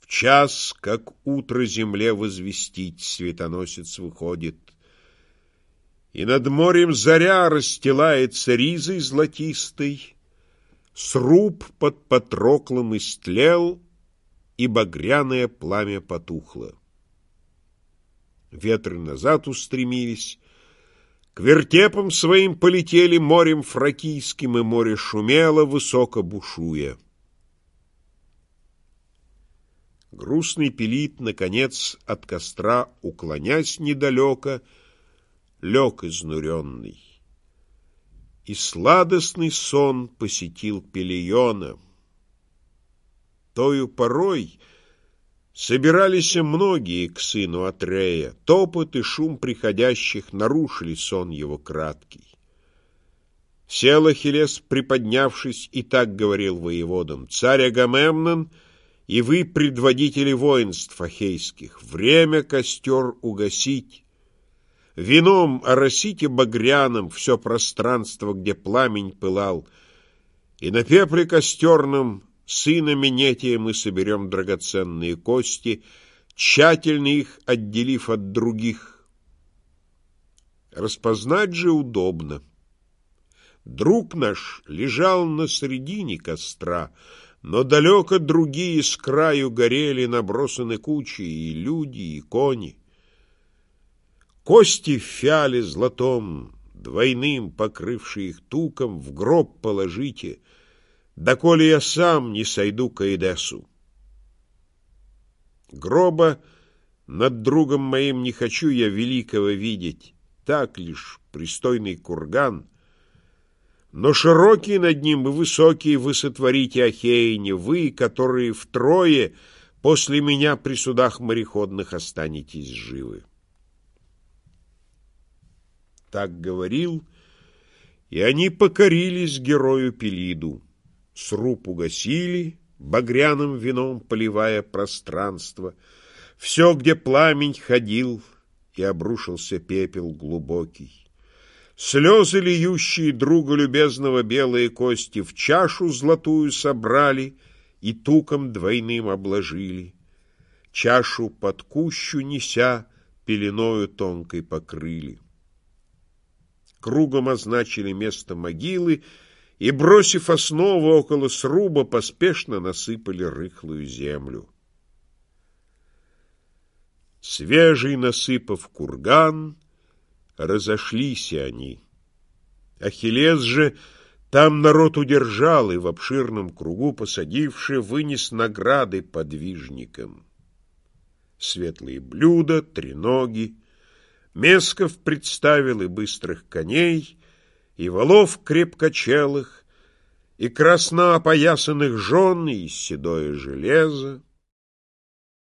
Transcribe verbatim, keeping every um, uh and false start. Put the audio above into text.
В час, как утро земле возвестить, светоносец выходит, и над морем заря расстилается ризой золотистой, сруб под Патроклом истлел, и багряное пламя потухло. Ветры назад устремились, к вертепам своим полетели морем фракийским, и море шумело, высоко бушуя. Грустный Пелит, наконец, от костра, уклонясь недалеко, лег изнуренный. И сладостный сон посетил Пелиона. Тою порой собирались многие к сыну Атрея. Топот и шум приходящих нарушили сон его краткий. Сел Ахиллес, приподнявшись, и так говорил воеводам: «Царь Агамемнон, и вы, предводители воинств ахейских, время костер угасить, вином оросите багряным все пространство, где пламень пылал, и на пепле костерном сына Менетия мы соберем драгоценные кости, тщательно их отделив от других. Распознать же удобно. Друг наш лежал на середине костра, но далеко другие с краю горели, набросаны кучи, и люди, и кони. Кости в фиале золотом, двойным покрывшие их туком, в гроб положите, доколе я сам не сойду к Эдесу. Гроба над другом моим не хочу я великого видеть, так лишь пристойный курган, но широкий над ним и высокий вы сотворите, ахеяне, вы, которые втрое после меня при судах мореходных останетесь живы». Так говорил, и они покорились герою Пелиду. Сруб угасили, багряным вином поливая пространство. Все, где пламень ходил, и обрушился пепел глубокий. Слезы, льющие друга любезного белые кости, в чашу золотую собрали и туком двойным обложили. Чашу под кущу неся, пеленою тонкой покрыли. Кругом означили место могилы, и, бросив основу около сруба, поспешно насыпали рыхлую землю. Свежий насыпав курган, разошлись они. Ахиллес же там народ удержал, и в обширном кругу, посадивши, вынес награды подвижникам. Светлые блюда, треноги, Месков представил и быстрых коней, и валов крепкочелых, и красно опоясанных жен, и седое железо.